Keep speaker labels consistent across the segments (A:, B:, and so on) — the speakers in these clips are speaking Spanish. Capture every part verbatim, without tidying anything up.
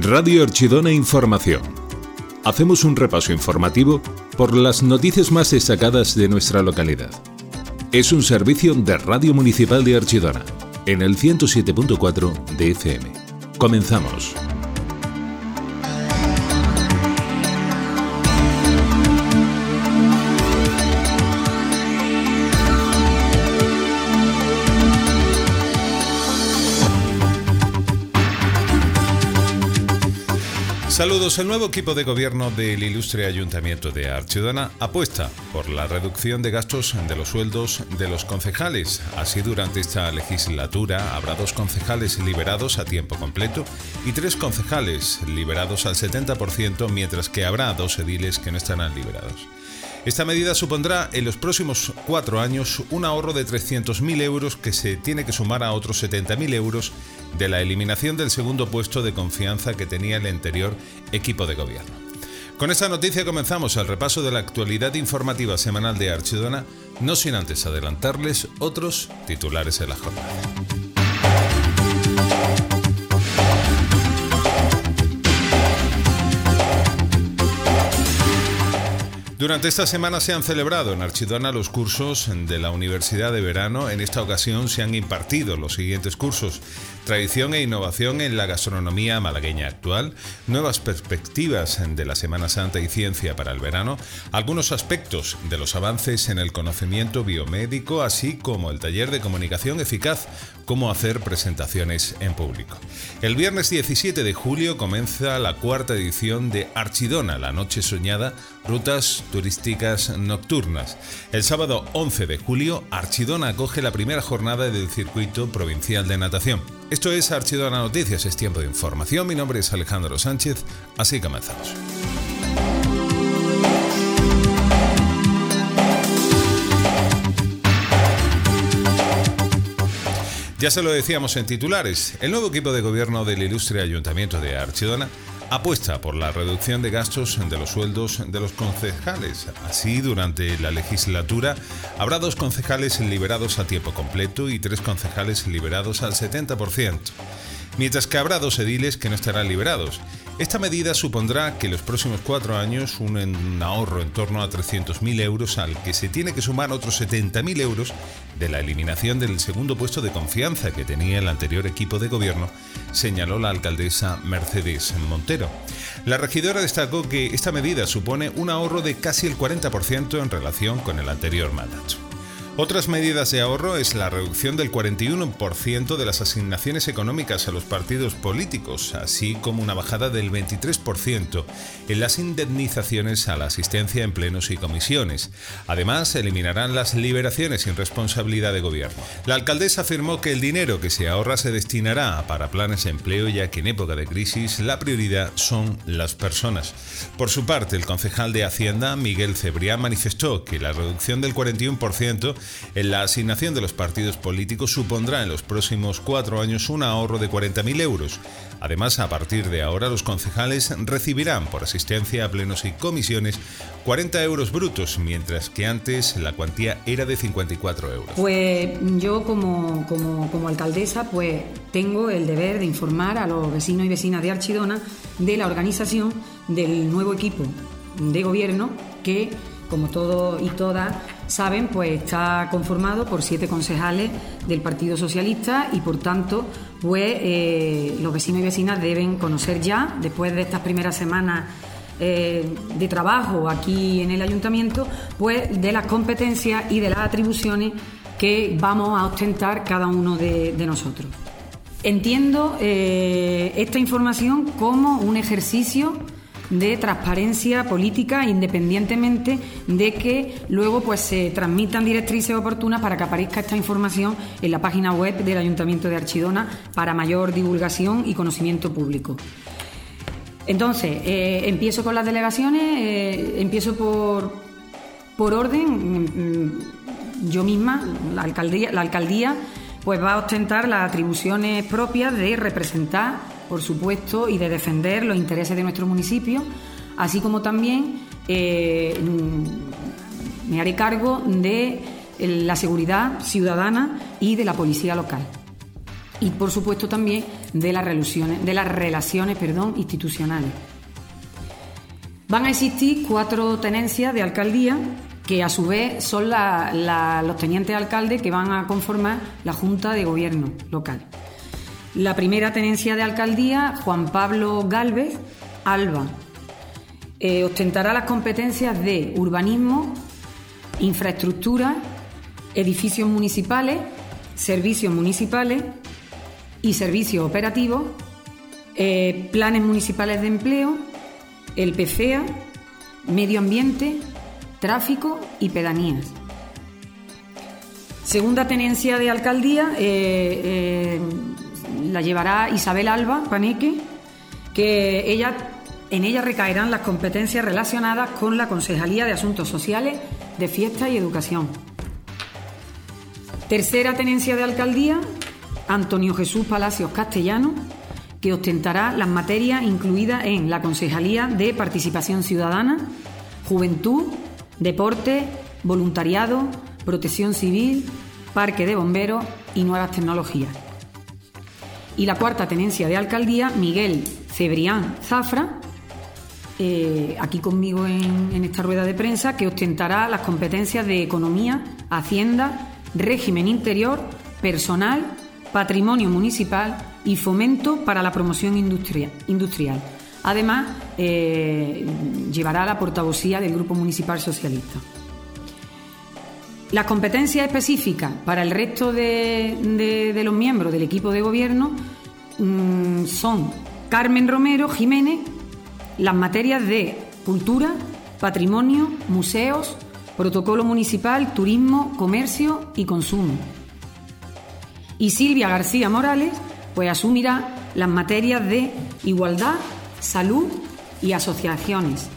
A: Radio Archidona Información. Hacemos un repaso informativo por las noticias más destacadas de nuestra localidad. Es un servicio de Radio Municipal de Archidona, en el ciento siete punto cuatro de F M. Comenzamos. Saludos. El nuevo equipo de gobierno del ilustre Ayuntamiento de Archidona apuesta por la reducción de gastos de los sueldos de los concejales. Así, durante esta legislatura habrá dos concejales liberados a tiempo completo y tres concejales liberados al setenta por ciento, mientras que habrá dos ediles que no estarán liberados. Esta medida supondrá en los próximos cuatro años un ahorro de trescientos mil euros que se tiene que sumar a otros setenta mil euros de la eliminación del segundo puesto de confianza que tenía el anterior equipo de gobierno. Con esta noticia comenzamos el repaso de la actualidad informativa semanal de Archidona, no sin antes adelantarles otros titulares de la jornada. Durante esta semana se han celebrado en Archidona los cursos de la Universidad de Verano. En esta ocasión se han impartido los siguientes cursos: Tradición e innovación en la gastronomía malagueña actual, Nuevas perspectivas de la Semana Santa y Ciencia para el verano, algunos aspectos de los avances en el conocimiento biomédico, así como el taller de comunicación eficaz, cómo hacer presentaciones en público. El viernes diecisiete de julio comienza la cuarta edición de Archidona, la noche soñada, rutas turísticas nocturnas. El sábado once de julio, Archidona acoge la primera jornada del circuito provincial de natación. Esto es Archidona Noticias, es tiempo de información. Mi nombre es Alejandro Sánchez, así comenzamos. Ya se lo decíamos en titulares, el nuevo equipo de gobierno del ilustre Ayuntamiento de Archidona apuesta por la reducción de gastos de los sueldos de los concejales. Así, durante la legislatura habrá dos concejales liberados a tiempo completo y tres concejales liberados al setenta por ciento, mientras que habrá dos ediles que no estarán liberados. Esta medida supondrá que en los próximos cuatro años un, un ahorro en torno a trescientos mil euros, al que se tiene que sumar otros setenta mil euros de la eliminación del segundo puesto de confianza que tenía el anterior equipo de gobierno, señaló la alcaldesa Mercedes Montero. La regidora destacó que esta medida supone un ahorro de casi el cuarenta por ciento en relación con el anterior mandato. Otras medidas de ahorro es la reducción del cuarenta y uno por ciento de las asignaciones económicas a los partidos políticos, así como una bajada del veintitrés por ciento en las indemnizaciones a la asistencia en plenos y comisiones. Además, se eliminarán las liberaciones sin responsabilidad de gobierno. La alcaldesa afirmó que el dinero que se ahorra se destinará para planes de empleo, ya que en época de crisis la prioridad son las personas. Por su parte, el concejal de Hacienda, Miguel Cebrián, manifestó que la reducción del cuarenta y uno por ciento en la asignación de los partidos políticos supondrá en los próximos cuatro años un ahorro de cuarenta mil euros. Además, a partir de ahora, los concejales recibirán por asistencia a plenos y comisiones cuarenta euros brutos, mientras que antes la cuantía era de cincuenta y cuatro euros.
B: Pues yo como, como, como alcaldesa pues tengo el deber de informar a los vecinos y vecinas de Archidona de la organización del nuevo equipo de gobierno que, como todos y todas saben, pues está conformado por siete concejales del Partido Socialista y, por tanto, pues eh, los vecinos y vecinas deben conocer ya, después de estas primeras semanas eh, de trabajo aquí en el Ayuntamiento, pues de las competencias y de las atribuciones que vamos a ostentar cada uno de, de nosotros. Entiendo eh, esta información como un ejercicio de transparencia política, independientemente de que luego pues se transmitan directrices oportunas para que aparezca esta información en la página web del Ayuntamiento de Archidona para mayor divulgación y conocimiento público. Entonces, eh, empiezo con las delegaciones, eh, empiezo por, por orden. Yo misma, la alcaldía, la alcaldía pues va a ostentar las atribuciones propias de representar, por supuesto, y de defender los intereses de nuestro municipio, así como también eh, me haré cargo de la seguridad ciudadana y de la policía local. y, por supuesto, también de las relaciones, de las relaciones perdón, institucionales. Van a existir cuatro tenencias de alcaldía que, a su vez, son la, la, los tenientes alcaldes que van a conformar la Junta de Gobierno local. La primera tenencia de alcaldía, Juan Pablo Gálvez Alba, eh, ostentará las competencias de urbanismo, infraestructura, edificios municipales, servicios municipales y servicios operativos, eh, planes municipales de empleo, el P C E A, medio ambiente, tráfico y pedanías. Segunda tenencia de alcaldía eh, eh, la llevará Isabel Alba Paneque, que ella, en ella recaerán las competencias relacionadas con la Concejalía de Asuntos Sociales, de Fiesta y Educación. Tercera tenencia de alcaldía, Antonio Jesús Palacios Castellano, que ostentará las materias incluidas en la Concejalía de Participación Ciudadana, Juventud, Deporte, Voluntariado, Protección Civil, Parque de Bomberos y Nuevas Tecnologías. Y la cuarta tenencia de alcaldía, Miguel Cebrián Zafra, eh, aquí conmigo en, en esta rueda de prensa, que ostentará las competencias de Economía, Hacienda, Régimen Interior, Personal, Patrimonio Municipal y Fomento para la Promoción industria, Industrial. Además, eh, llevará la portavocía del Grupo Municipal Socialista. Las competencias específicas para el resto de, de, de los miembros del equipo de gobierno mmm, son Carmen Romero Jiménez, las materias de Cultura, Patrimonio, Museos, Protocolo Municipal, Turismo, Comercio y Consumo. Y Silvia García Morales, pues asumirá las materias de Igualdad, Salud y Asociaciones.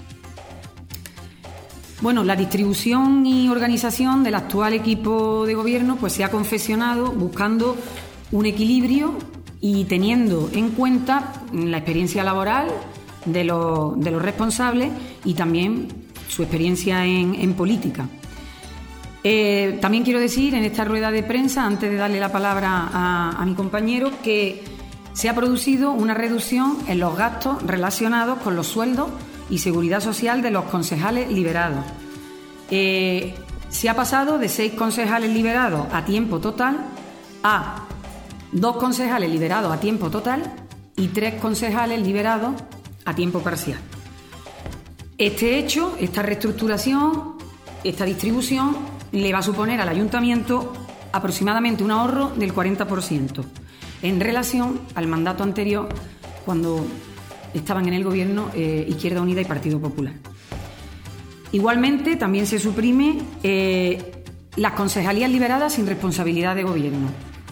B: Bueno, la distribución y organización del actual equipo de gobierno pues se ha confeccionado buscando un equilibrio y teniendo en cuenta la experiencia laboral de los, de los responsables y también su experiencia en, en política. Eh, también quiero decir en esta rueda de prensa, antes de darle la palabra a, a mi compañero, que se ha producido una reducción en los gastos relacionados con los sueldos y seguridad social de los concejales liberados. Eh, se ha pasado de seis concejales liberados a tiempo total a dos concejales liberados a tiempo total y tres concejales liberados a tiempo parcial. Este hecho, esta reestructuración, esta distribución le va a suponer al ayuntamiento aproximadamente un ahorro del cuarenta por ciento en relación al mandato anterior, cuando estaban en el gobierno eh, Izquierda Unida y Partido Popular. Igualmente, también se suprime eh, las concejalías liberadas sin responsabilidad de gobierno.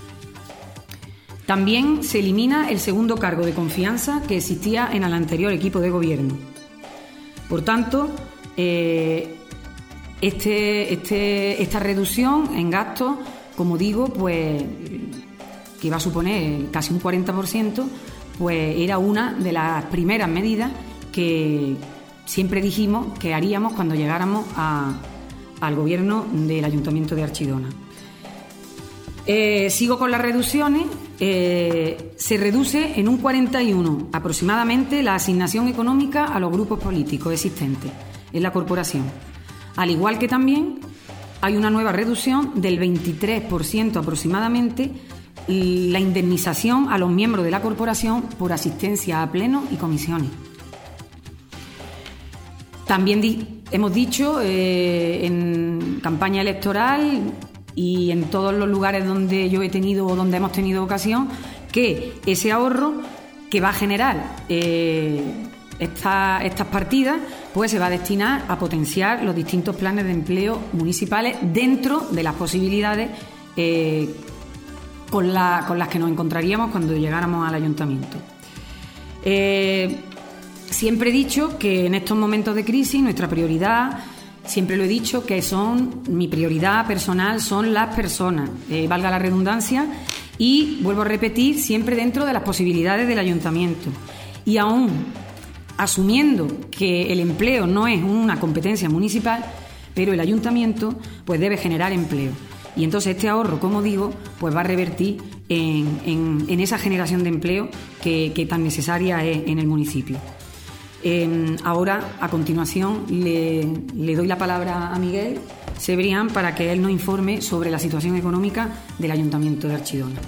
B: También se elimina el segundo cargo de confianza que existía en el anterior equipo de gobierno. Por tanto, eh, este, este, esta reducción en gastos, como digo, pues que va a suponer casi un cuarenta por ciento, pues era una de las primeras medidas que siempre dijimos que haríamos cuando llegáramos a, al gobierno del Ayuntamiento de Archidona. Eh, sigo con las reducciones. Eh, se reduce en un cuarenta y uno aproximadamente la asignación económica a los grupos políticos existentes en la corporación. Al igual que también hay una nueva reducción del veintitrés por ciento aproximadamente la indemnización a los miembros de la corporación por asistencia a plenos y comisiones. También di- hemos dicho eh, en campaña electoral y en todos los lugares donde yo he tenido o donde hemos tenido ocasión, que ese ahorro que va a generar eh, esta, estas partidas, pues se va a destinar a potenciar los distintos planes de empleo municipales dentro de las posibilidades eh, con, la, con las que nos encontraríamos cuando llegáramos al ayuntamiento. Eh, siempre he dicho que en estos momentos de crisis nuestra prioridad, siempre lo he dicho, que son mi prioridad personal son las personas, eh, valga la redundancia, y vuelvo a repetir, siempre dentro de las posibilidades del ayuntamiento. Y aún asumiendo que el empleo no es una competencia municipal, pero el ayuntamiento pues debe generar empleo. Y entonces este ahorro, como digo, pues va a revertir en, en, en esa generación de empleo que, que tan necesaria es en el municipio. Eh, ahora, a continuación, le, le doy la palabra a Miguel Cebrián para que él nos informe sobre la situación económica del Ayuntamiento de Archidona.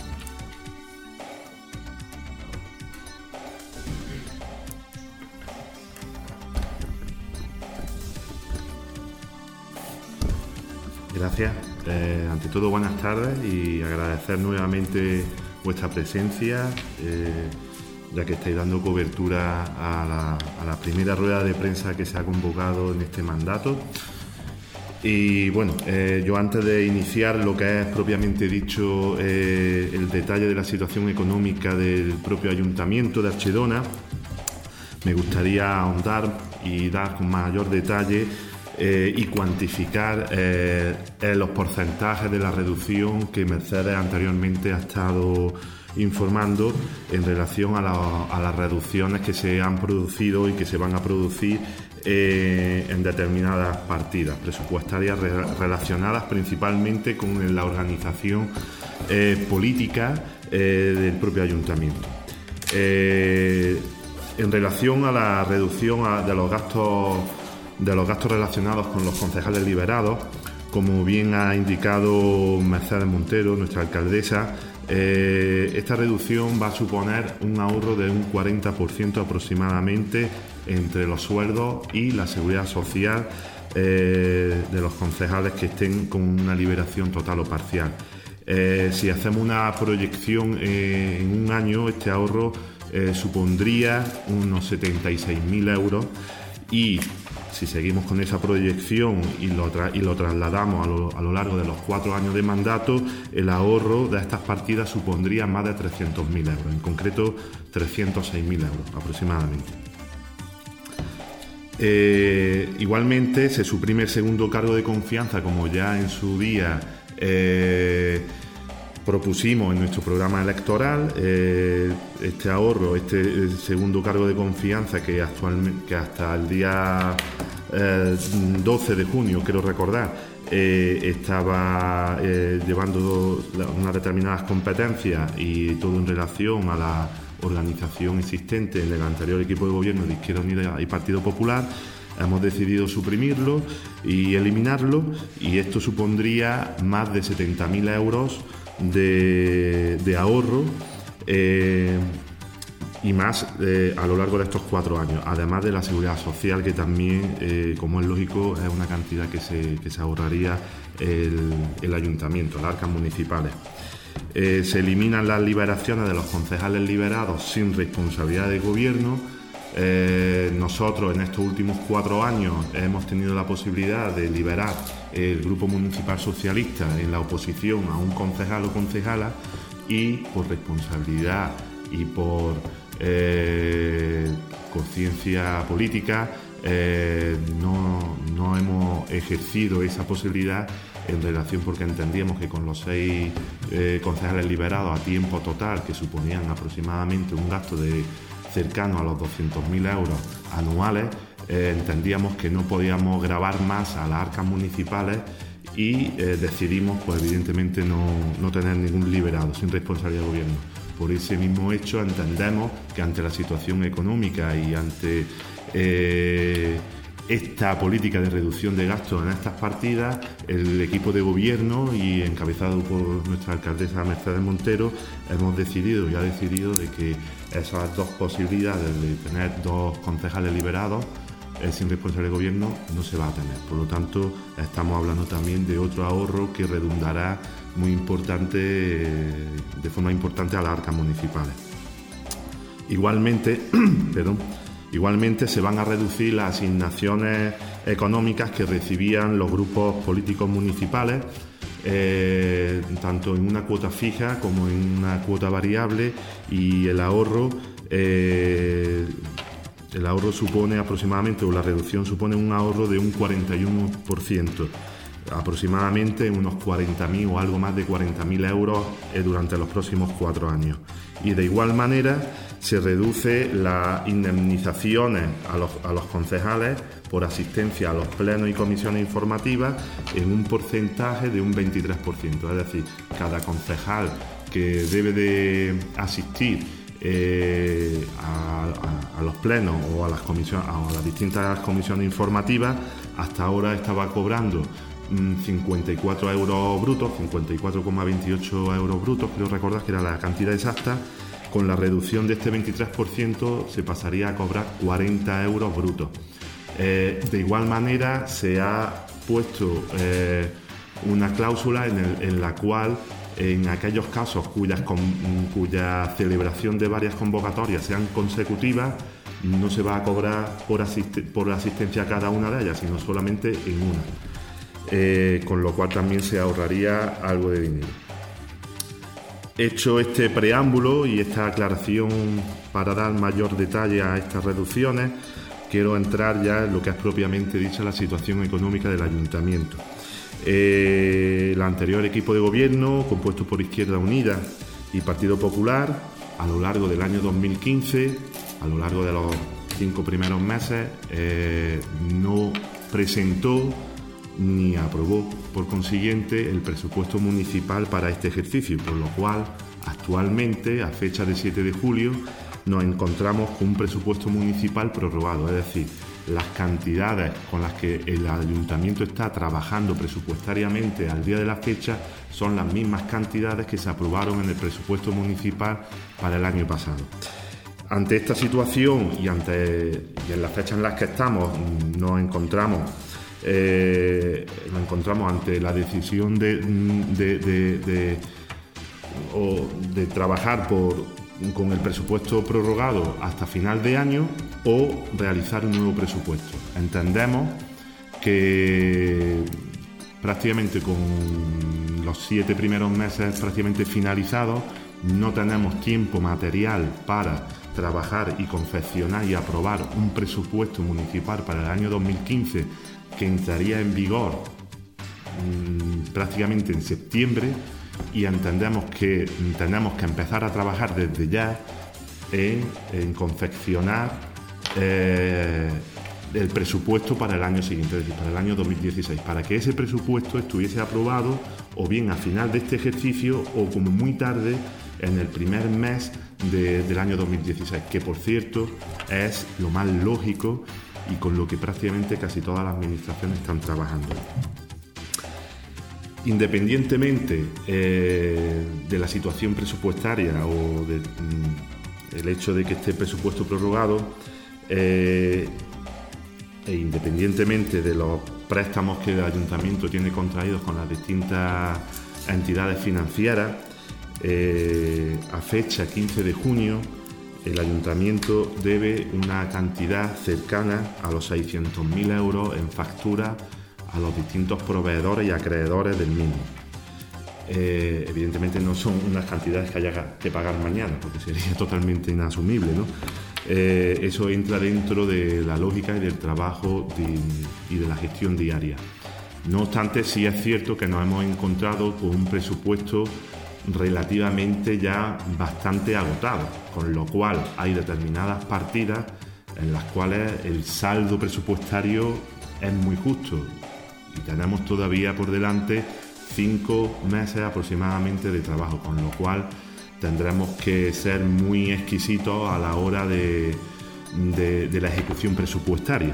C: Gracias. Eh, ante todo, buenas tardes y agradecer nuevamente vuestra presencia, eh, ya que estáis dando cobertura a la, a la primera rueda de prensa que se ha convocado en este mandato. Y bueno, eh, yo antes de iniciar lo que es propiamente dicho eh, el detalle de la situación económica del propio Ayuntamiento de Archidona, me gustaría ahondar y dar con mayor detalle Eh, y cuantificar eh, eh, los porcentajes de la reducción que Mercedes anteriormente ha estado informando en relación a, la, a las reducciones que se han producido y que se van a producir eh, en determinadas partidas presupuestarias re, relacionadas principalmente con la organización eh, política eh, del propio ayuntamiento. Eh, en relación a la reducción a, de los gastos de los gastos relacionados con los concejales liberados, como bien ha indicado Mercedes Montero, nuestra alcaldesa, eh, esta reducción va a suponer un ahorro de un cuarenta por ciento aproximadamente entre los sueldos y la seguridad social eh, de los concejales que estén con una liberación total o parcial. Eh, si hacemos una proyección eh, en un año, este ahorro eh, supondría unos setenta y seis mil euros y si seguimos con esa proyección y lo, tra- y lo trasladamos a lo, a lo largo de los cuatro años de mandato, el ahorro de estas partidas supondría más de trescientos mil euros, en concreto trescientos seis mil euros aproximadamente. Eh, igualmente se suprime el segundo cargo de confianza, como ya en su día eh, propusimos en nuestro programa electoral. Eh, este ahorro, este segundo cargo de confianza que actualmente, que hasta el día eh, doce de junio, quiero recordar, eh, estaba eh, llevando unas determinadas competencias y todo en relación a la organización existente en el anterior equipo de gobierno de Izquierda Unida y Partido Popular. Hemos decidido suprimirlo y eliminarlo, y esto supondría más de setenta mil euros de, de ahorro eh, y más eh, a lo largo de estos cuatro años, además de la seguridad social, que también, eh, como es lógico, es una cantidad que se, que se ahorraría el, el ayuntamiento, las arcas municipales. Eh, se eliminan las liberaciones de los concejales liberados sin responsabilidad de gobierno. Eh, nosotros en estos últimos cuatro años hemos tenido la posibilidad de liberar el Grupo Municipal Socialista en la oposición a un concejal o concejala, y por responsabilidad y por eh, conciencia política eh, no, no hemos ejercido esa posibilidad en relación, porque entendíamos que con los seis eh, concejales liberados a tiempo total, que suponían aproximadamente un gasto de cercano a los doscientos mil euros anuales, eh, entendíamos que no podíamos gravar más a las arcas municipales y eh, decidimos, pues evidentemente, no, no tener ningún liberado sin responsabilidad de gobierno. Por ese mismo hecho entendemos que ante la situación económica y ante eh, esta política de reducción de gastos en estas partidas, el equipo de gobierno, y encabezado por nuestra alcaldesa Mercedes Montero, hemos decidido y ha decidido de que esas dos posibilidades de tener dos concejales liberados eh, sin responsabilidad de gobierno no se va a tener. Por lo tanto, estamos hablando también de otro ahorro que redundará muy importante, eh, de forma importante, a las arcas municipales. Igualmente, perdón, Igualmente se van a reducir las asignaciones económicas que recibían los grupos políticos municipales, eh, tanto en una cuota fija como en una cuota variable, y el ahorro, eh, el ahorro supone aproximadamente, o la reducción supone un ahorro de un cuarenta y uno por ciento, aproximadamente unos cuarenta mil o algo más de cuarenta mil euros eh, durante los próximos cuatro años. Y de igual manera, se reduce las indemnizaciones a los, a los concejales por asistencia a los plenos y comisiones informativas en un porcentaje de un veintitrés por ciento. Es decir, cada concejal que debe de asistir eh, a, a, a los plenos o a las, comisiones, a las distintas comisiones informativas, hasta ahora estaba cobrando cincuenta y cuatro euros brutos, cincuenta y cuatro coma veintiocho euros brutos, creo recordar que era la cantidad exacta. Con la reducción de este veintitrés por ciento se pasaría a cobrar cuarenta euros brutos. Eh, de igual manera se ha puesto eh, una cláusula en, el, en la cual en aquellos casos cuyas, con, cuya celebración de varias convocatorias sean consecutivas, no se va a cobrar por, asist por asistencia a cada una de ellas, sino solamente en una. Eh, con lo cual también se ahorraría algo de dinero. Hecho este preámbulo y esta aclaración para dar mayor detalle a estas reducciones, quiero entrar ya en lo que es propiamente dicha la situación económica del ayuntamiento. Eh, el anterior equipo de gobierno, compuesto por Izquierda Unida y Partido Popular, a lo largo del año dos mil quince, a lo largo de los cinco primeros meses, eh, no presentó ni aprobó, por consiguiente, el presupuesto municipal para este ejercicio, por lo cual, actualmente, a fecha de siete de julio, nos encontramos con un presupuesto municipal prorrogado, es decir, las cantidades con las que el ayuntamiento está trabajando presupuestariamente al día de la fecha son las mismas cantidades que se aprobaron en el presupuesto municipal para el año pasado. Ante esta situación y, ante, y en las fechas en las que estamos, nos encontramos Eh, nos encontramos ante la decisión de, de, de, de, o de trabajar por, con el presupuesto prorrogado hasta final de año o realizar un nuevo presupuesto. Entendemos que prácticamente con los siete primeros meses prácticamente finalizados no tenemos tiempo material para trabajar y confeccionar y aprobar un presupuesto municipal para el año dos mil quince que entraría en vigor mmm, prácticamente en septiembre, y entendemos que tenemos que empezar a trabajar desde ya en, en confeccionar eh, el presupuesto para el año siguiente, es decir, para el año dos mil dieciséis, para que ese presupuesto estuviese aprobado o bien a final de este ejercicio o como muy tarde en el primer mes de, del año dos mil dieciséis, que por cierto es lo más lógico y con lo que prácticamente casi todas las administraciones están trabajando. Independientemente eh, de la situación presupuestaria o del mm, hecho de que esté presupuesto prorrogado, eh, e independientemente de los préstamos que el ayuntamiento tiene contraídos con las distintas entidades financieras, eh, a fecha quince de junio, el ayuntamiento debe una cantidad cercana a los seiscientos mil euros en factura a los distintos proveedores y acreedores del mismo. Eh, evidentemente no son unas cantidades que haya que pagar mañana, porque sería totalmente inasumible, ¿no? Eh, eso entra dentro de la lógica y del trabajo de, y de la gestión diaria. No obstante, sí es cierto que nos hemos encontrado con un presupuesto relativamente ya bastante agotado, con lo cual hay determinadas partidas en las cuales el saldo presupuestario es muy justo y tenemos todavía por delante cinco meses aproximadamente de trabajo, con lo cual tendremos que ser muy exquisitos a la hora de, de, de la ejecución presupuestaria.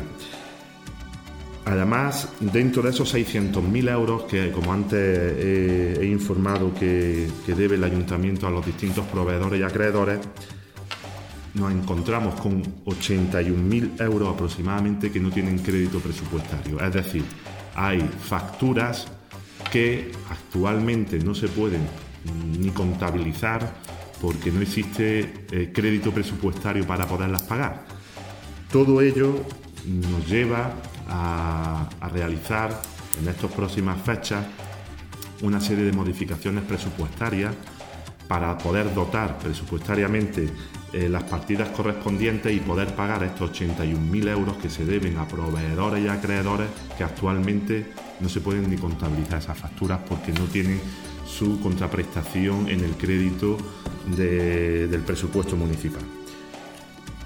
C: Además, dentro de esos seiscientos mil euros que, como antes he, he informado que, que debe el ayuntamiento a los distintos proveedores y acreedores, nos encontramos con ochenta y un mil euros aproximadamente que no tienen crédito presupuestario. Es decir, hay facturas que actualmente no se pueden ni contabilizar porque no existe eh, crédito presupuestario para poderlas pagar. Todo ello nos lleva A, a realizar en estas próximas fechas una serie de modificaciones presupuestarias para poder dotar presupuestariamente eh, las partidas correspondientes y poder pagar estos ochenta y un mil euros que se deben a proveedores y acreedores que actualmente no se pueden ni contabilizar esas facturas porque no tienen su contraprestación en el crédito de, del presupuesto municipal.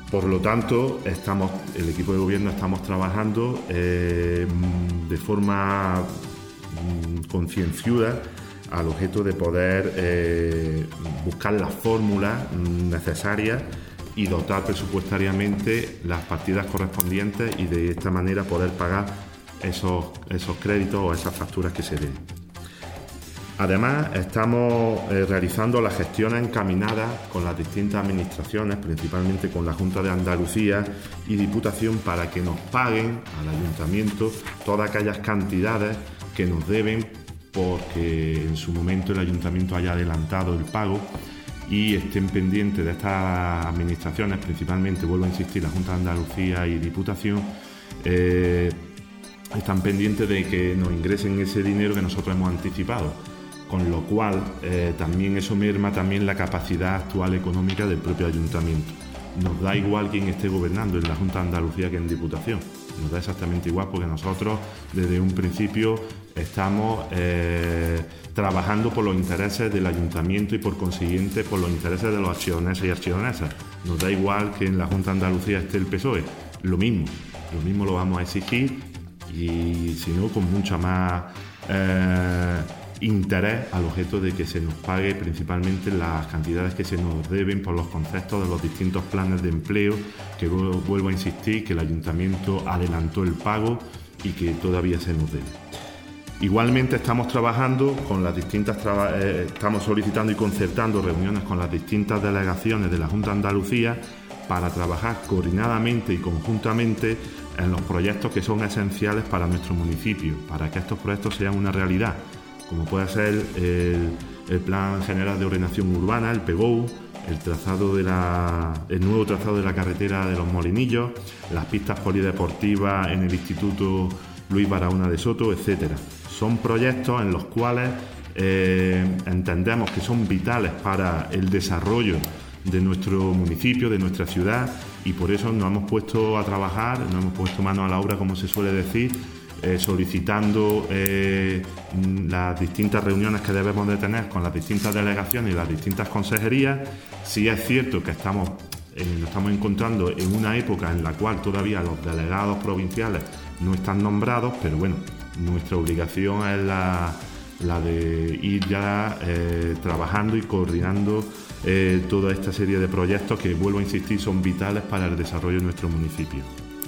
C: Por lo tanto, estamos, el equipo de gobierno estamos trabajando eh, de forma mm, concienzuda al objeto de poder eh, buscar las fórmulas necesarias y dotar presupuestariamente las partidas correspondientes y de esta manera poder pagar esos, esos créditos o esas facturas que se den. Además, estamos eh, realizando las gestiones encaminadas con las distintas administraciones, principalmente con la Junta de Andalucía y Diputación, para que nos paguen al Ayuntamiento todas aquellas cantidades que nos deben, porque en su momento el Ayuntamiento haya adelantado el pago y estén pendientes de estas administraciones, principalmente, vuelvo a insistir, la Junta de Andalucía y Diputación, eh, están pendientes de que nos ingresen ese dinero que nosotros hemos anticipado. Con lo cual eh, también eso merma también la capacidad actual económica del propio ayuntamiento. Nos da igual quién esté gobernando en la Junta de Andalucía que en Diputación. Nos da exactamente igual, porque nosotros desde un principio estamos eh, trabajando por los intereses del ayuntamiento y por consiguiente por los intereses de los archidoneses y archidonesas. Nos da igual que en la Junta de Andalucía esté el P S O E, lo mismo, lo mismo lo vamos a exigir, y si no, con mucha más eh, interés al objeto de que se nos pague principalmente las cantidades que se nos deben por los conceptos de los distintos planes de empleo, que vuelvo a insistir que el ayuntamiento adelantó el pago y que todavía se nos debe. Igualmente estamos trabajando con las distintas traba- eh, estamos solicitando y concertando reuniones con las distintas delegaciones de la Junta de Andalucía para trabajar coordinadamente y conjuntamente en los proyectos que son esenciales para nuestro municipio, para que estos proyectos sean una realidad, como puede ser el, el Plan General de Ordenación Urbana, el P G O U, el trazado de la, el nuevo trazado de la carretera de los Molinillos, las pistas polideportivas en el Instituto Luis Barahona de Soto, etcétera. Son proyectos en los cuales eh, entendemos que son vitales para el desarrollo de nuestro municipio, de nuestra ciudad, y por eso nos hemos puesto a trabajar, nos hemos puesto mano a la obra, como se suele decir, Eh, solicitando eh, las distintas reuniones que debemos de tener con las distintas delegaciones y las distintas consejerías. Sí es cierto que estamos, eh, nos estamos encontrando en una época en la cual todavía los delegados provinciales no están nombrados, pero bueno, nuestra obligación es la, la de ir ya eh, trabajando y coordinando eh, toda esta serie de proyectos que, vuelvo a insistir, son vitales para el desarrollo de nuestro municipio.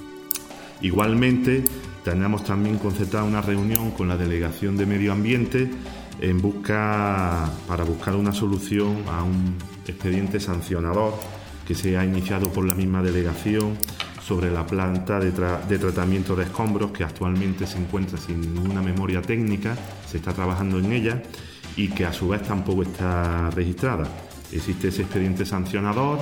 C: Igualmente, tenemos también concertada una reunión con la Delegación de Medio Ambiente en busca, para buscar una solución a un expediente sancionador que se ha iniciado por la misma delegación sobre la planta de, tra- de tratamiento de escombros, que actualmente se encuentra sin ninguna memoria técnica, se está trabajando en ella y que a su vez tampoco está registrada. Existe ese expediente sancionador.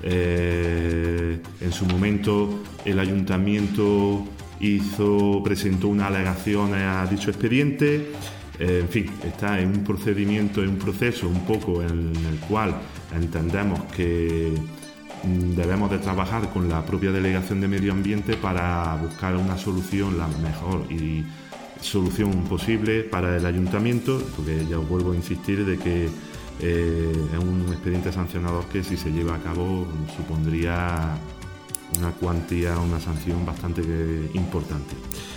C: Eh, en su momento el ayuntamiento hizo, presentó unas alegaciones a dicho expediente. Eh, en fin, está en un procedimiento, en un proceso un poco en el cual entendemos que debemos de trabajar con la propia Delegación de Medio Ambiente para buscar una solución, la mejor y solución posible para el ayuntamiento, porque ya os vuelvo a insistir de que Eh, es un expediente sancionador que, si se lleva a cabo, supondría una cuantía, una sanción bastante importante.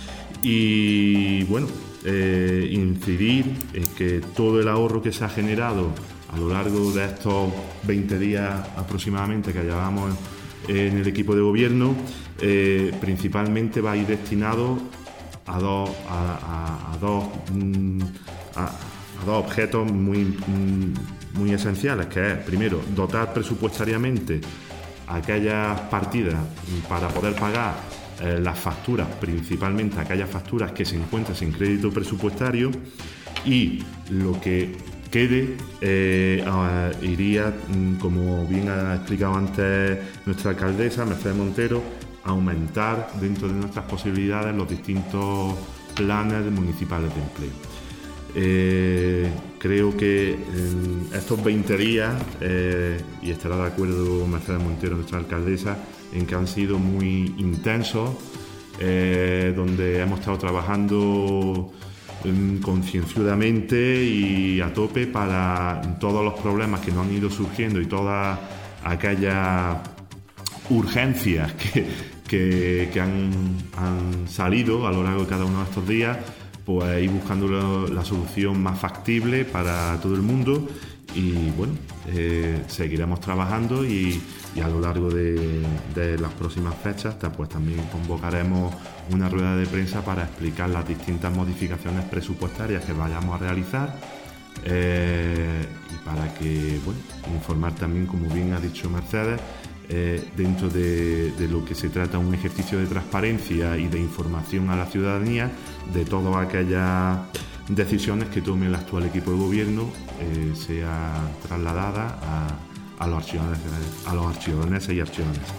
C: Y bueno, eh, incidir en que todo el ahorro que se ha generado a lo largo de estos veinte días aproximadamente que llevamos en el equipo de gobierno, eh, principalmente va a ir destinado a dos, a, a, a dos a, a dos objetos muy, muy esenciales, que es, primero, dotar presupuestariamente aquellas partidas para poder pagar eh, las facturas, principalmente aquellas facturas que se encuentran sin crédito presupuestario, y lo que quede eh, uh, iría, como bien ha explicado antes nuestra alcaldesa Mercedes Montero, a aumentar dentro de nuestras posibilidades los distintos planes municipales de empleo. Eh, creo que en estos veinte días, eh, y estará de acuerdo Mercedes Montero, nuestra alcaldesa, en que han sido muy intensos, eh, donde hemos estado trabajando eh, concienzudamente y a tope para todos los problemas que nos han ido surgiendo y todas aquellas urgencias que, que, que han, han salido a lo largo de cada uno de estos días, pues ir buscando la, la solución más factible para todo el mundo. Y bueno, eh, seguiremos trabajando y, y a lo largo de, de las próximas fechas pues también convocaremos una rueda de prensa para explicar las distintas modificaciones presupuestarias que vayamos a realizar, eh, y para que, bueno, informar también, como bien ha dicho Mercedes, eh, dentro de, de lo que se trata un ejercicio de transparencia y de información a la ciudadanía de todas aquellas decisiones que tome el actual equipo de gobierno, eh, sea trasladada a, a los archidoneses, a los archidoneses y archidonesas.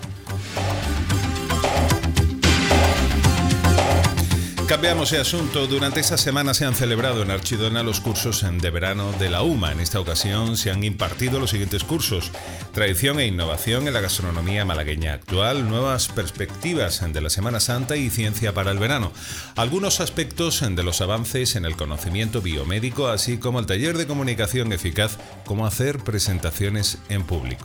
A: Cambiamos de asunto. Durante esta semana se han celebrado en Archidona los cursos de verano de la U M A. En esta ocasión se han impartido los siguientes cursos: Tradición e innovación en la gastronomía malagueña actual, nuevas perspectivas de la Semana Santa y ciencia para el verano. Algunos aspectos de los avances en el conocimiento biomédico, así como el taller de comunicación eficaz, cómo hacer presentaciones en público.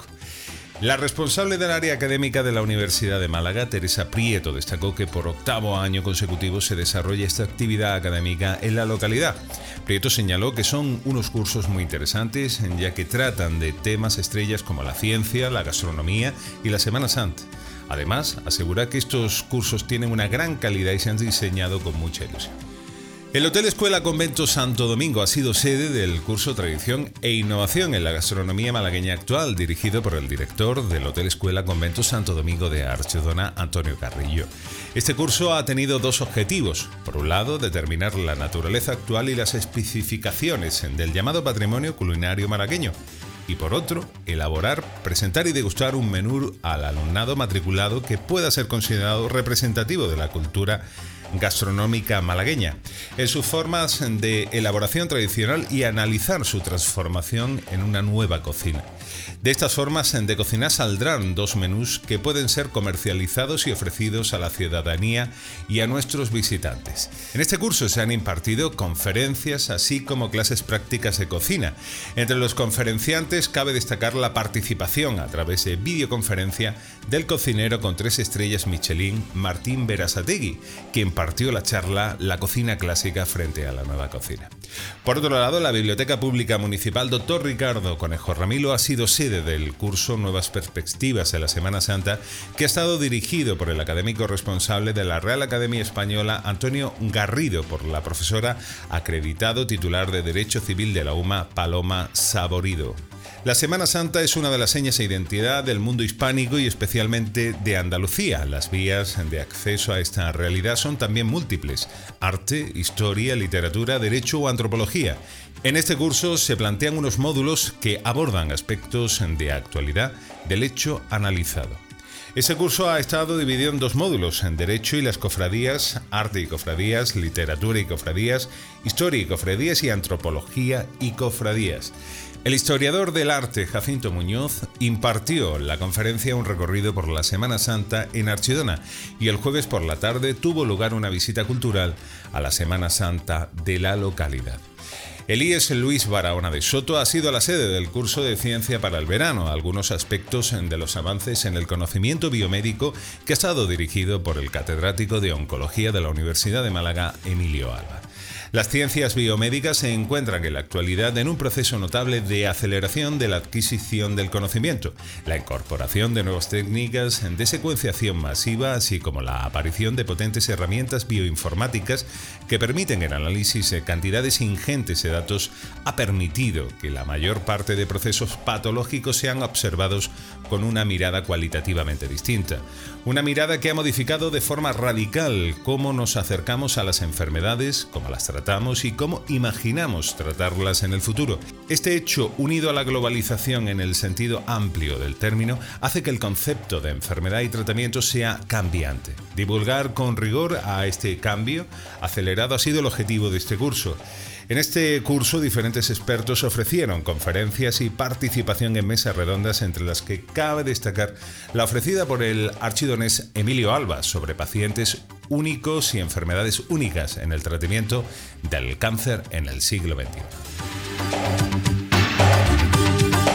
A: La responsable del área académica de la Universidad de Málaga, Teresa Prieto, destacó que por octavo año consecutivo se desarrolla esta actividad académica en la localidad. Prieto señaló que son unos cursos muy interesantes, ya que tratan de temas estrellas como la ciencia, la gastronomía y la Semana Santa. Además, asegura que estos cursos tienen una gran calidad y se han diseñado con mucha ilusión. El Hotel Escuela Convento Santo Domingo ha sido sede del curso Tradición e Innovación en la Gastronomía Malagueña Actual, dirigido por el director del Hotel Escuela Convento Santo Domingo de Archidona, Antonio Carrillo. Este curso ha tenido dos objetivos. Por un lado, determinar la naturaleza actual y las especificaciones del llamado patrimonio culinario malagueño. Y por otro, elaborar, presentar y degustar un menú al alumnado matriculado que pueda ser considerado representativo de la cultura gastronómica malagueña, en sus formas de elaboración tradicional y analizar su transformación en una nueva cocina. De estas formas de cocinar saldrán dos menús que pueden ser comercializados y ofrecidos a la ciudadanía y a nuestros visitantes. En este curso se han impartido conferencias así como clases prácticas de cocina. Entre los conferenciantes cabe destacar la participación a través de videoconferencia del cocinero con tres estrellas Michelin, Martín Berasategui, quien partió la charla La cocina clásica frente a la nueva cocina. Por otro lado, la Biblioteca Pública Municipal Doctor Ricardo Conejo Ramilo ha sido sede del curso Nuevas Perspectivas de la Semana Santa, que ha estado dirigido por el académico responsable de la Real Academia Española, Antonio Garrido, por la profesora acreditado titular de Derecho Civil de la U M A, Paloma Saborido. La Semana Santa es una de las señas de identidad del mundo hispánico y especialmente de Andalucía. Las vías de acceso a esta realidad son también múltiples: arte, historia, literatura, derecho o antropología. En este curso se plantean unos módulos que abordan aspectos de actualidad del hecho analizado. Ese curso ha estado dividido en dos módulos: en Derecho y las Cofradías, Arte y Cofradías, Literatura y Cofradías, Historia y Cofradías y Antropología y Cofradías. El historiador del arte, Jacinto Muñoz, impartió la conferencia Un recorrido por la Semana Santa en Archidona, y el jueves por la tarde tuvo lugar una visita cultural a la Semana Santa de la localidad. El I E S Luis Barahona de Soto ha sido la sede del curso de Ciencia para el Verano, algunos aspectos de los avances en el conocimiento biomédico, que ha estado dirigido por el catedrático de Oncología de la Universidad de Málaga, Emilio Alba. Las ciencias biomédicas se encuentran en la actualidad en un proceso notable de aceleración de la adquisición del conocimiento, la incorporación de nuevas técnicas de secuenciación masiva, así como la aparición de potentes herramientas bioinformáticas que permiten el análisis de cantidades ingentes de datos, ha permitido que la mayor parte de procesos patológicos sean observados con una mirada cualitativamente distinta. Una mirada que ha modificado de forma radical cómo nos acercamos a las enfermedades, cómo las tratamos y cómo imaginamos tratarlas en el futuro. Este hecho, unido a la globalización en el sentido amplio del término, hace que el concepto de enfermedad y tratamiento sea cambiante. Divulgar con rigor a este cambio acelerado ha sido el objetivo de este curso. En este curso, diferentes expertos ofrecieron conferencias y participación en mesas redondas, entre las que cabe destacar la ofrecida por el archidonés Emilio Alba sobre pacientes únicos y enfermedades únicas en el tratamiento del cáncer en el siglo veintiuno.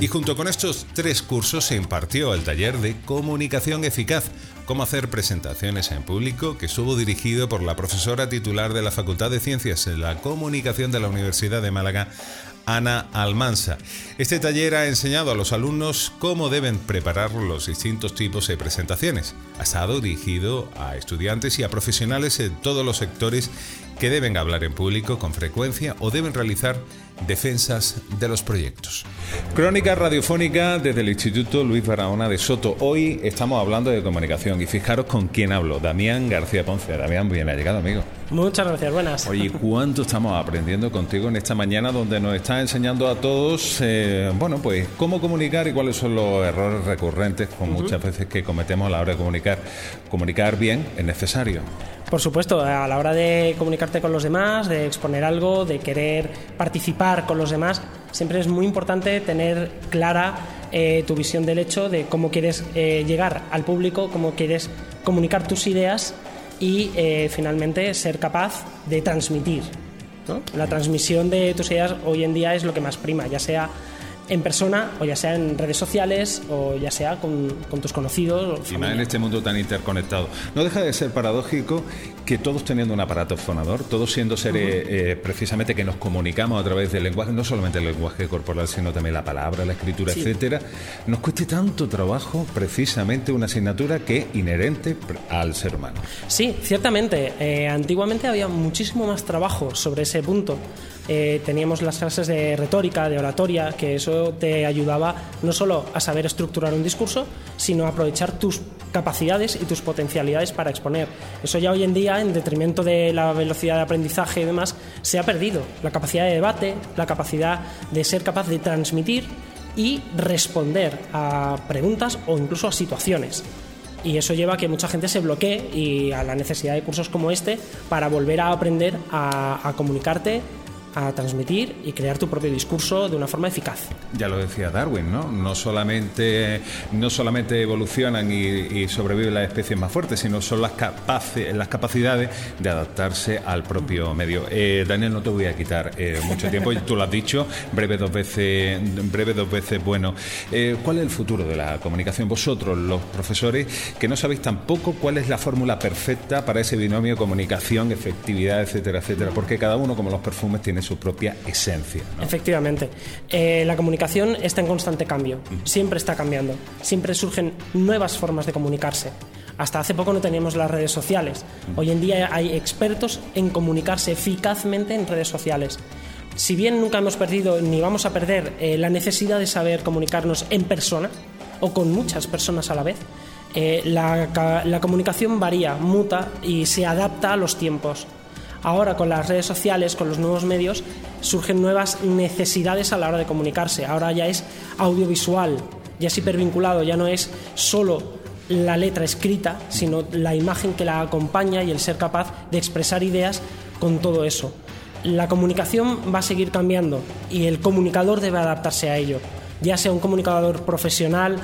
A: Y junto con estos tres cursos se impartió el taller de Comunicación Eficaz, cómo hacer presentaciones en público, que estuvo dirigido por la profesora titular de la Facultad de Ciencias de la Comunicación de la Universidad de Málaga, Ana Almansa. Este taller ha enseñado a los alumnos cómo deben preparar los distintos tipos de presentaciones. Ha estado dirigido a estudiantes y a profesionales en todos los sectores que deben hablar en público con frecuencia o deben realizar defensas de los proyectos. Crónica radiofónica desde el Instituto Luis Barahona de Soto. Hoy estamos hablando de comunicación y fijaros con quién hablo, Damián García Ponce. Damián, bien ha llegado, amigo.
D: Muchas gracias, buenas.
A: Oye, ¿cuánto estamos aprendiendo contigo en esta mañana donde nos estás enseñando a todos, eh, bueno, pues cómo comunicar y cuáles son los errores recurrentes con uh-huh. muchas veces que cometemos a la hora de comunicar? Comunicar bien es necesario.
D: Por supuesto, a la hora de comunicarte con los demás, de exponer algo, de querer participar con los demás, siempre es muy importante tener clara eh, tu visión del hecho de cómo quieres eh, llegar al público, cómo quieres comunicar tus ideas y eh, finalmente ser capaz de transmitir, ¿no? La transmisión de tus ideas hoy en día es lo que más prima, ya sea en persona o ya sea en redes sociales o ya sea con, con tus conocidos o
A: y más en este mundo tan interconectado. No deja de ser paradójico que todos teniendo un aparato fonador, todos siendo seres uh-huh. eh, precisamente que nos comunicamos a través del lenguaje, no solamente el lenguaje corporal, sino también la palabra, la escritura, sí. etcétera, nos cueste tanto trabajo precisamente una asignatura que es inherente al ser humano.
D: Sí, ciertamente. Eh, antiguamente había muchísimo más trabajo sobre ese punto. Eh, teníamos las clases de retórica, de oratoria, que eso te ayudaba no solo a saber estructurar un discurso, sino a aprovechar tus capacidades y tus potencialidades para exponer. Eso ya hoy en día, en detrimento de la velocidad de aprendizaje y demás, se ha perdido. La capacidad de debate, la capacidad de ser capaz de transmitir y responder a preguntas o incluso a situaciones. Y eso lleva a que mucha gente se bloquee y a la necesidad de cursos como este para volver a aprender a, a comunicarte, a transmitir y crear tu propio discurso de una forma eficaz.
A: Ya lo decía Darwin, ¿no? No solamente, no solamente evolucionan y, y sobreviven las especies más fuertes, sino son las, capaces, las capacidades de adaptarse al propio medio. Eh, Daniel, no te voy a quitar eh, mucho tiempo, tú lo has dicho, breve dos veces, breve dos veces bueno. Eh, ¿Cuál es el futuro de la comunicación? Vosotros, los profesores, que no sabéis tampoco cuál es la fórmula perfecta para ese binomio comunicación, efectividad, etcétera, etcétera, porque cada uno, como los perfumes, tiene su propia esencia, ¿no?
D: Efectivamente. Eh, la comunicación está en constante cambio, siempre está cambiando, siempre surgen nuevas formas de comunicarse. Hasta hace poco no teníamos las redes sociales. Hoy en día hay expertos en comunicarse eficazmente en redes sociales. Si bien nunca hemos perdido ni vamos a perder eh, la necesidad de saber comunicarnos en persona o con muchas personas a la vez, eh, la, la comunicación varía, muta y se adapta a los tiempos. Ahora, con las redes sociales, con los nuevos medios, surgen nuevas necesidades a la hora de comunicarse. Ahora ya es audiovisual, ya es hipervinculado, ya no es solo la letra escrita, sino la imagen que la acompaña y el ser capaz de expresar ideas con todo eso. La comunicación va a seguir cambiando y el comunicador debe adaptarse a ello, ya sea un comunicador profesional,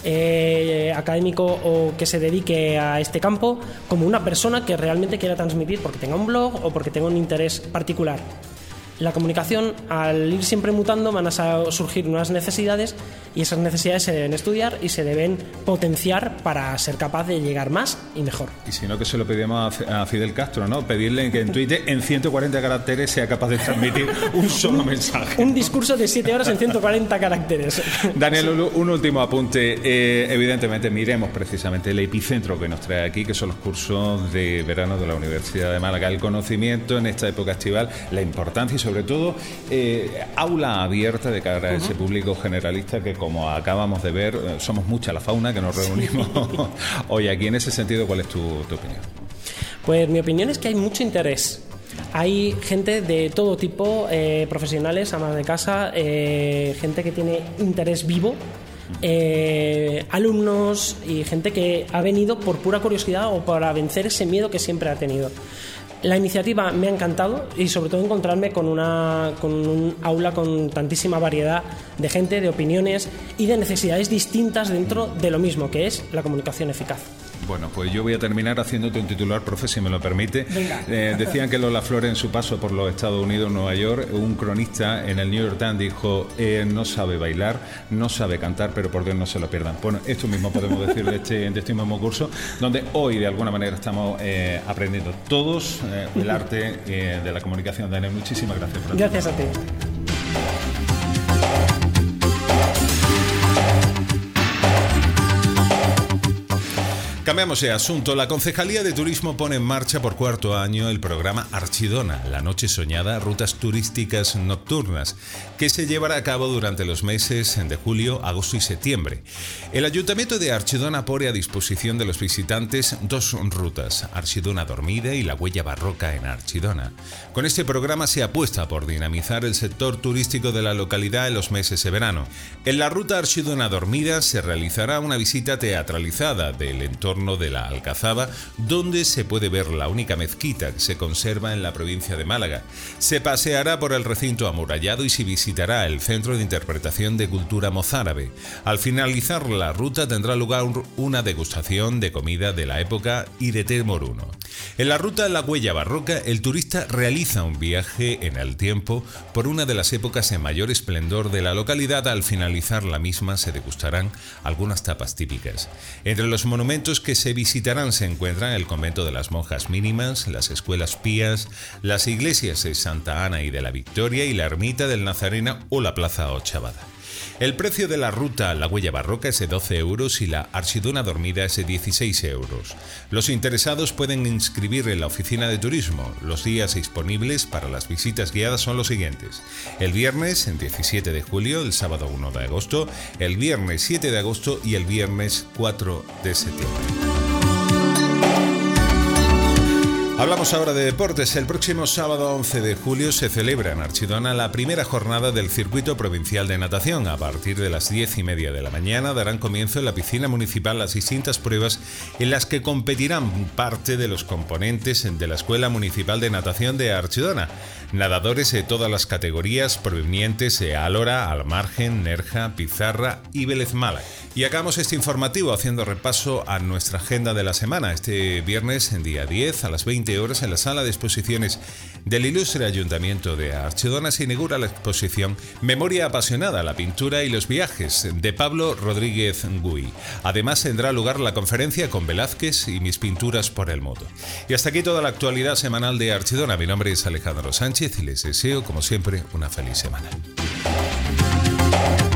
D: Eh, académico o que se dedique a este campo, como una persona que realmente quiera transmitir porque tenga un blog o porque tenga un interés particular. La comunicación, al ir siempre mutando, van a surgir nuevas necesidades y esas necesidades se deben estudiar y se deben potenciar para ser capaz de llegar más y mejor.
A: Y si no, que se lo pedimos a Fidel Castro, ¿no? Pedirle que en Twitter en ciento cuarenta caracteres sea capaz de transmitir un solo
D: un,
A: mensaje.
D: Un discurso de siete horas en ciento cuarenta caracteres.
A: Daniel, sí. un último apunte. Eh, evidentemente, miremos precisamente el epicentro que nos trae aquí, que son los cursos de verano de la Universidad de Málaga. El conocimiento en esta época estival, la importancia y sobre todo eh, aula abierta de cara a uh-huh. ese público generalista que, como acabamos de ver, somos mucha la fauna que nos reunimos hoy aquí. En ese sentido, ¿cuál es tu, tu opinión?
D: Pues mi opinión es que hay mucho interés. Hay gente de todo tipo, eh, profesionales, amas de casa, eh, gente que tiene interés vivo, eh, alumnos y gente que ha venido por pura curiosidad o para vencer ese miedo que siempre ha tenido. La iniciativa me ha encantado y sobre todo encontrarme con, una, con un aula con tantísima variedad de gente, de opiniones y de necesidades distintas dentro de lo mismo, que es la comunicación eficaz.
A: Bueno, pues yo voy a terminar haciéndote un titular, profe, si me lo permite. Eh, decían que Lola Flores, en su paso por los Estados Unidos, Nueva York, un cronista en el New York Times dijo, eh, no sabe bailar, no sabe cantar, pero por Dios no se lo pierdan. Bueno, esto mismo podemos decir de este, de este mismo curso, donde hoy de alguna manera estamos eh, aprendiendo todos eh, el arte eh, de la comunicación. Daniel, muchísimas gracias. Por
D: gracias a ti.
A: Cambiamos de asunto. La Concejalía de Turismo pone en marcha por cuarto año el programa Archidona, la noche soñada, rutas turísticas nocturnas, que se llevará a cabo durante los meses de julio, agosto y septiembre. El Ayuntamiento de Archidona pone a disposición de los visitantes dos rutas, Archidona Dormida y la Huella Barroca en Archidona. Con este programa se apuesta por dinamizar el sector turístico de la localidad en los meses de verano. En la ruta Archidona Dormida se realizará una visita teatralizada del entorno de la Alcazaba, donde se puede ver la única mezquita que se conserva en la provincia de Málaga. Se paseará por el recinto amurallado y se visitará el Centro de Interpretación de Cultura Mozárabe. Al finalizar la ruta tendrá lugar una degustación de comida de la época y de té moruno. En la ruta La Huella Barroca, el turista realiza un viaje en el tiempo por una de las épocas en mayor esplendor de la localidad. Al finalizar la misma se degustarán algunas tapas típicas. Entre los monumentos que se visitarán se encuentran el convento de las monjas mínimas, las escuelas pías, las iglesias de Santa Ana y de la Victoria y la ermita del Nazareno o la plaza Ochavada. El precio de la ruta La Huella Barroca es de doce euros y la Archidona Dormida es de dieciséis euros. Los interesados pueden inscribir en la oficina de turismo. Los días disponibles para las visitas guiadas son los siguientes: el viernes diecisiete de julio, el sábado uno de agosto, el viernes siete de agosto y el viernes cuatro de septiembre. Hablamos ahora de deportes. El próximo sábado once de julio se celebra en Archidona la primera jornada del Circuito Provincial de Natación. A partir de las diez y media de la mañana darán comienzo en la piscina municipal las distintas pruebas en las que competirán parte de los componentes de la Escuela Municipal de Natación de Archidona. Nadadores de todas las categorías provenientes de Álora, Almargen, Nerja, Pizarra y Vélez Málaga. Y acabamos este informativo haciendo repaso a nuestra agenda de la semana. Este viernes, en día diez, a las veinte horas, en la sala de exposiciones del Ilustre Ayuntamiento de Archidona se inaugura la exposición Memoria Apasionada, la pintura y los viajes, de Pablo Rodríguez Gui. Además tendrá lugar la conferencia Con Velázquez y mis pinturas por el mundo. Y hasta aquí toda la actualidad semanal de Archidona. Mi nombre es Alejandro Sánchez y les deseo, como siempre, una feliz semana.